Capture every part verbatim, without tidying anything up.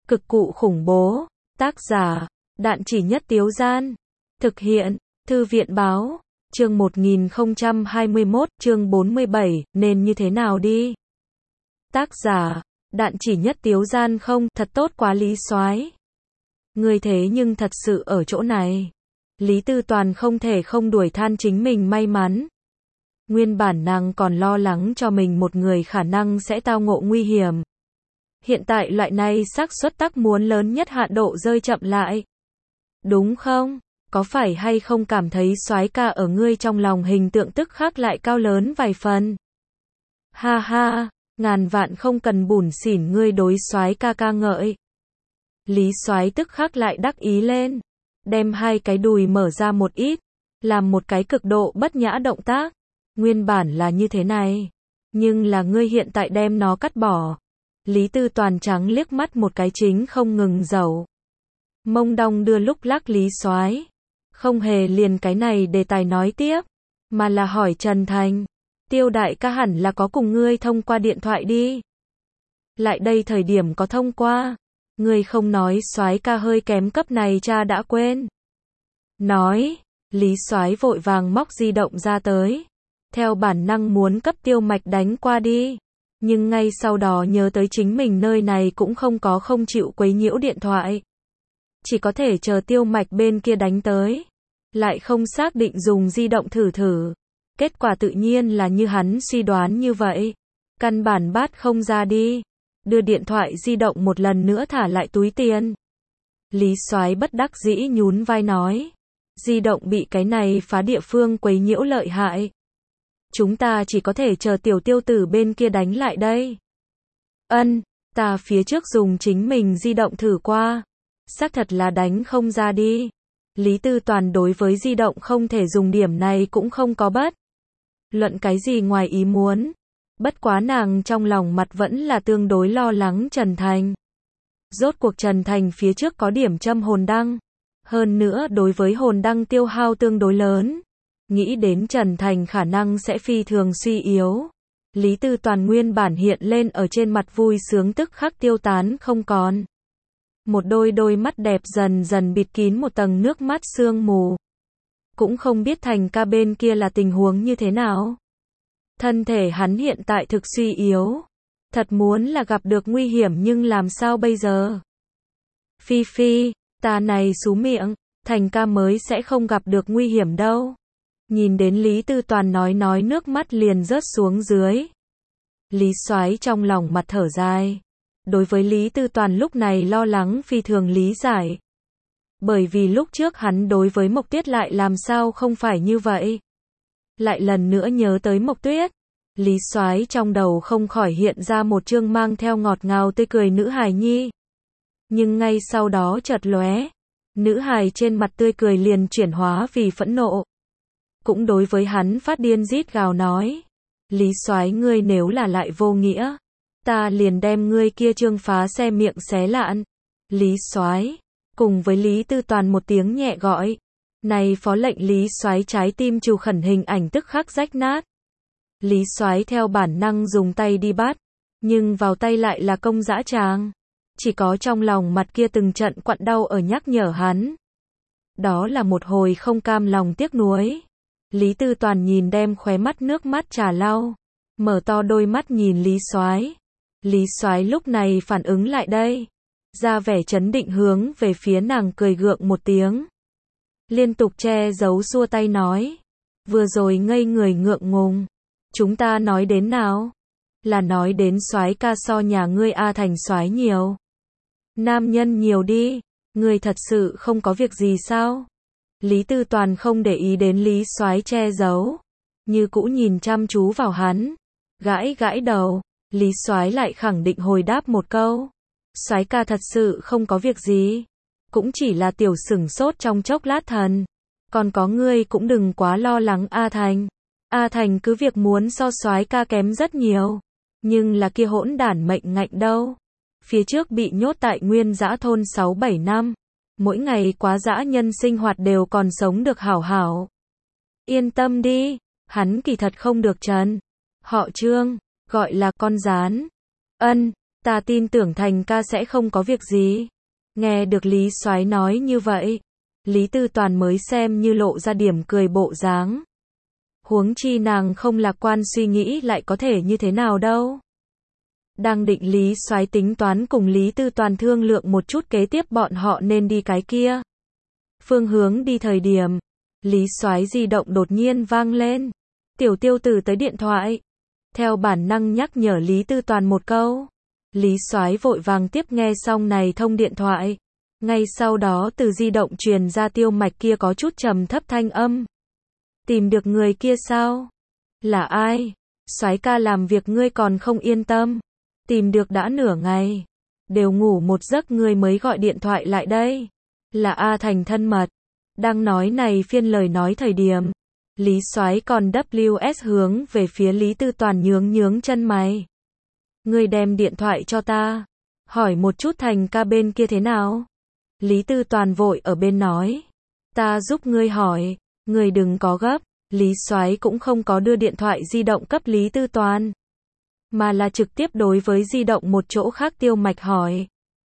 Cực cụ khủng bố. Tác giả, Đạn Chỉ Nhất Tiếu Gian. Thực hiện, Thư viện Báo. Chương một nghìn không trăm hai mươi mốt, chương bốn mươi bảy, nên như thế nào đi? Tác giả, Đạn Chỉ Nhất Tiếu Gian. Không, thật tốt quá Lý Soái. Ngươi thế nhưng thật sự ở chỗ này. Lý Tư Toàn không thể không đuổi than chính mình may mắn. Nguyên bản nàng còn lo lắng cho mình một người khả năng sẽ tao ngộ nguy hiểm. Hiện tại loại này xác suất tắc muốn lớn nhất hạn độ rơi chậm lại. Đúng không? Có phải hay không cảm thấy soái ca ở ngươi trong lòng hình tượng tức khắc lại cao lớn vài phần? Ha ha, ngàn vạn không cần bủn xỉn ngươi đối soái ca ca ngợi. Lý Soái tức khắc lại đắc ý lên, đem hai cái đùi mở ra một ít, làm một cái cực độ bất nhã động tác. Nguyên bản là như thế này, nhưng là ngươi hiện tại đem nó cắt bỏ. Lý Tư Toàn trắng liếc mắt một cái chính không ngừng dẩu mông đong đưa lúc lắc Lý Soái, không hề liền cái này đề tài nói tiếp, mà là hỏi Trần Thành, Tiêu đại ca hẳn là có cùng ngươi thông qua điện thoại đi. Lại đây thời điểm có thông qua, ngươi không nói soái ca hơi kém cấp này cha đã quên. Nói, Lý Soái vội vàng móc di động ra tới, theo bản năng muốn cấp Tiêu Mạch đánh qua đi. Nhưng ngay sau đó nhớ tới chính mình nơi này cũng không có không chịu quấy nhiễu điện thoại. Chỉ có thể chờ Tiêu Mạch bên kia đánh tới. Lại không xác định dùng di động thử thử. Kết quả tự nhiên là như hắn suy đoán như vậy. Căn bản bắt không ra đi. Đưa điện thoại di động một lần nữa thả lại túi tiền. Lý Soái bất đắc dĩ nhún vai nói. Di động bị cái này phá địa phương quấy nhiễu lợi hại. Chúng ta chỉ có thể chờ tiểu Tiêu tử bên kia đánh lại đây. Ân, ta phía trước dùng chính mình di động thử qua. Xác thật là đánh không ra đi. Lý Tư Toàn đối với di động không thể dùng điểm này cũng không có bất luận cái gì ngoài ý muốn. Bất quá nàng trong lòng mặt vẫn là tương đối lo lắng Trần Thành. Rốt cuộc Trần Thành phía trước có điểm châm hồn đăng. Hơn nữa đối với hồn đăng tiêu hao tương đối lớn. Nghĩ đến Trần Thành khả năng sẽ phi thường suy yếu. Lý Tư Toàn nguyên bản hiện lên ở trên mặt vui sướng tức khắc tiêu tán không còn. Một đôi đôi mắt đẹp dần dần bịt kín một tầng nước mắt sương mù. Cũng không biết Thành ca bên kia là tình huống như thế nào. Thân thể hắn hiện tại thực suy yếu. Thật muốn là gặp được nguy hiểm nhưng làm sao bây giờ? Phi Phi, ta này xú miệng, Thành ca mới sẽ không gặp được nguy hiểm đâu. Nhìn đến Lý Tư Toàn nói nói nước mắt liền rớt xuống dưới. Lý Soái trong lòng mặt thở dài. Đối với Lý Tư Toàn lúc này lo lắng phi thường lý giải. Bởi vì lúc trước hắn đối với Mộc Tuyết lại làm sao không phải như vậy. Lại lần nữa nhớ tới Mộc Tuyết. Lý Soái trong đầu không khỏi hiện ra một chương mang theo ngọt ngào tươi cười nữ hài nhi. Nhưng ngay sau đó chợt lóe. Nữ hài trên mặt tươi cười liền chuyển hóa vì phẫn nộ. Cũng đối với hắn phát điên rít gào nói. Lý Soái ngươi nếu là lại vô nghĩa. Ta liền đem ngươi kia trương phá xe miệng xé lạn. Lý Soái cùng với Lý Tư Toàn một tiếng nhẹ gọi. Này phó lệnh Lý Soái trái tim trù khẩn hình ảnh tức khắc rách nát. Lý Soái theo bản năng dùng tay đi bắt. Nhưng vào tay lại là công dã tràng. Chỉ có trong lòng mặt kia từng trận quặn đau ở nhắc nhở hắn. Đó là một hồi không cam lòng tiếc nuối. Lý Tư Toàn nhìn đem khóe mắt nước mắt trà lau. Mở to đôi mắt nhìn Lý Soái. Lý Soái lúc này phản ứng lại đây. Ra vẻ chấn định hướng về phía nàng cười gượng một tiếng. Liên tục che giấu xua tay nói. Vừa rồi ngây người ngượng ngùng. Chúng ta nói đến nào? Là nói đến soái ca so nhà ngươi A Thành soái nhiều. Nam nhân nhiều đi. Ngươi thật sự không có việc gì sao? Lý Tư Toàn không để ý đến Lý Soái che giấu. Như cũ nhìn chăm chú vào hắn. Gãi gãi đầu. Lý Soái lại khẳng định hồi đáp một câu. Soái ca thật sự không có việc gì. Cũng chỉ là tiểu sửng sốt trong chốc lát thần. Còn có ngươi cũng đừng quá lo lắng A Thành. A Thành cứ việc muốn so soái ca kém rất nhiều. Nhưng là kia hỗn đản mệnh ngạnh đâu. Phía trước bị nhốt tại Nguyên Dã thôn sáu bảy năm. Mỗi ngày quá dã nhân sinh hoạt đều còn sống được hảo hảo. Yên tâm đi, hắn kỳ thật không được trần. Họ Trương, gọi là con gián. Ân, Ta tin tưởng Thành ca sẽ không có việc gì. Nghe được Lý Soái nói như vậy, Lý Tư Toàn mới xem như lộ ra điểm cười bộ dáng. Huống chi nàng không lạc quan suy nghĩ lại có thể như thế nào đâu. Đang định Lý Soái tính toán cùng Lý Tư Toàn thương lượng một chút kế tiếp bọn họ nên đi cái kia phương hướng đi thời điểm, Lý Soái di động đột nhiên vang lên. Tiểu Tiêu Tử tới điện thoại. Theo bản năng nhắc nhở Lý Tư Toàn một câu. Lý Soái vội vàng tiếp nghe xong này thông điện thoại. Ngay sau đó từ di động truyền ra Tiêu Mạch kia có chút trầm thấp thanh âm. Tìm được người kia sao? Là ai? Soái ca làm việc ngươi còn không yên tâm. Tìm được đã nửa ngày. Đều ngủ một giấc ngươi mới gọi điện thoại lại đây. Là A Thành thân mật. Đang nói này phiên lời nói thời điểm. Lý Soái còn W S hướng về phía Lý Tư Toàn nhướng nhướng chân mày. Ngươi đem điện thoại cho ta. Hỏi một chút Thành ca bên kia thế nào? Lý Tư Toàn vội ở bên nói. Ta giúp ngươi hỏi. Ngươi đừng có gấp. Lý Soái cũng không có đưa điện thoại di động cấp Lý Tư Toàn. Mà là trực tiếp đối với di động một chỗ khác Tiêu Mạch hỏi.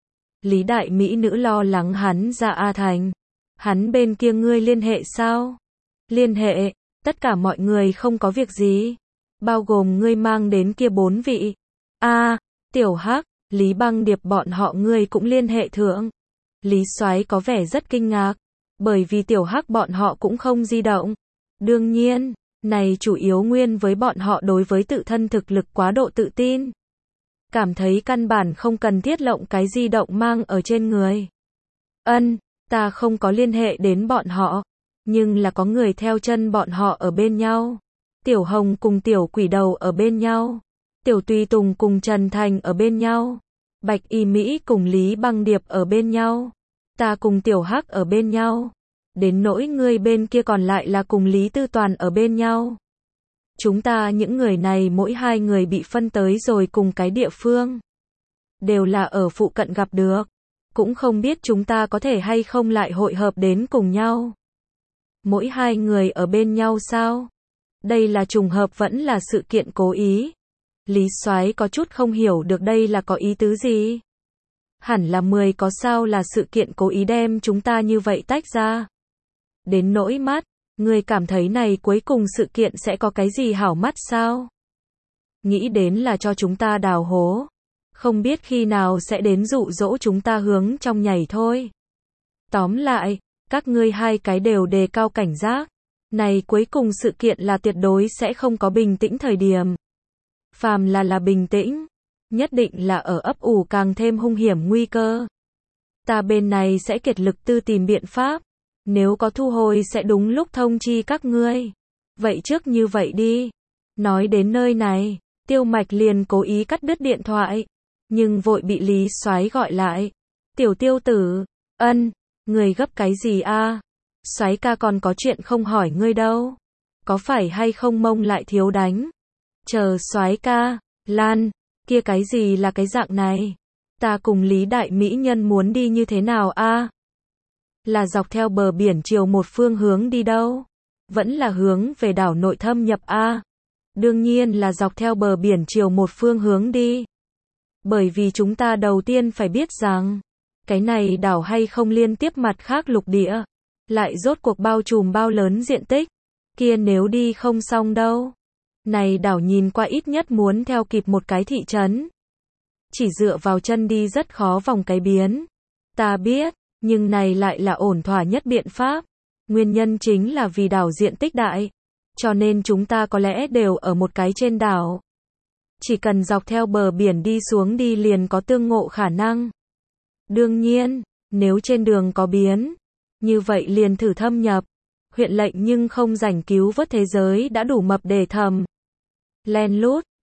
Lý đại mỹ nữ lo lắng hắn ra A Thành. Hắn bên kia ngươi liên hệ sao? Liên hệ, tất cả mọi người không có việc gì. Bao gồm ngươi mang đến kia bốn vị. A, à, Tiểu Hắc, Lý Băng Điệp bọn họ ngươi cũng liên hệ thượng. Lý Soái có vẻ rất kinh ngạc. Bởi vì Tiểu Hắc bọn họ cũng không di động. Đương nhiên, này chủ yếu nguyên với bọn họ đối với tự thân thực lực quá độ tự tin. Cảm thấy căn bản không cần thiết lộng cái di động mang ở trên người. Ân, ta không có liên hệ đến bọn họ. Nhưng là có người theo chân bọn họ ở bên nhau. Tiểu Hồng cùng Tiểu Quỷ Đầu ở bên nhau. Tiểu Tùy Tùng cùng Trần Thành ở bên nhau. Bạch Y Mỹ cùng Lý Băng Điệp ở bên nhau. Ta cùng Tiểu Hắc ở bên nhau. Đến nỗi người bên kia còn lại là cùng Lý Tư Toàn ở bên nhau. Chúng ta những người này mỗi hai người bị phân tới rồi cùng cái địa phương. Đều là ở phụ cận gặp được. Cũng không biết chúng ta có thể hay không lại hội hợp đến cùng nhau. Mỗi hai người ở bên nhau sao? Đây là trùng hợp vẫn là sự kiện cố ý. Lý Soái có chút không hiểu được đây là có ý tứ gì. Hẳn là mười có sao là sự kiện cố ý đem chúng ta như vậy tách ra. Đến nỗi mắt, người cảm thấy này cuối cùng sự kiện sẽ có cái gì hảo mắt sao? Nghĩ đến là cho chúng ta đào hố. Không biết khi nào sẽ đến dụ dỗ chúng ta hướng trong nhảy thôi. Tóm lại, các ngươi hai cái đều đề cao cảnh giác. Này cuối cùng sự kiện là tuyệt đối sẽ không có bình tĩnh thời điểm. Phàm là là bình tĩnh, nhất định là ở ấp ủ càng thêm hung hiểm nguy cơ. Ta bên này sẽ kiệt lực tư tìm biện pháp. Nếu có thu hồi sẽ đúng lúc thông chi các ngươi. Vậy trước như vậy đi. Nói đến nơi này, Tiêu Mạch liền cố ý cắt đứt điện thoại. Nhưng vội bị Lý Soái gọi lại. Tiểu Tiêu Tử, ân, người gấp cái gì a? Soái ca còn có chuyện không hỏi ngươi đâu. Có phải hay không mông lại thiếu đánh? Chờ Soái ca, Lan, kia cái gì là cái dạng này? Ta cùng Lý đại mỹ nhân muốn đi như thế nào a? Là dọc theo bờ biển chiều một phương hướng đi đâu? Vẫn là hướng về đảo nội thâm nhập a? Đương nhiên là dọc theo bờ biển chiều một phương hướng đi. Bởi vì chúng ta đầu tiên phải biết rằng, cái này đảo hay không liên tiếp mặt khác lục địa, lại rốt cuộc bao trùm bao lớn diện tích, kia nếu đi không xong đâu. Này đảo nhìn qua ít nhất muốn theo kịp một cái thị trấn. Chỉ dựa vào chân đi rất khó vòng cái biến. Ta biết, nhưng này lại là ổn thỏa nhất biện pháp. Nguyên nhân chính là vì đảo diện tích đại, cho nên chúng ta có lẽ đều ở một cái trên đảo. Chỉ cần dọc theo bờ biển đi xuống đi liền có tương ngộ khả năng. Đương nhiên, nếu trên đường có biến, như vậy liền thử thâm nhập. Huyện lệnh nhưng không rảnh cứu vớt thế giới đã đủ mập để thầm. Len lút,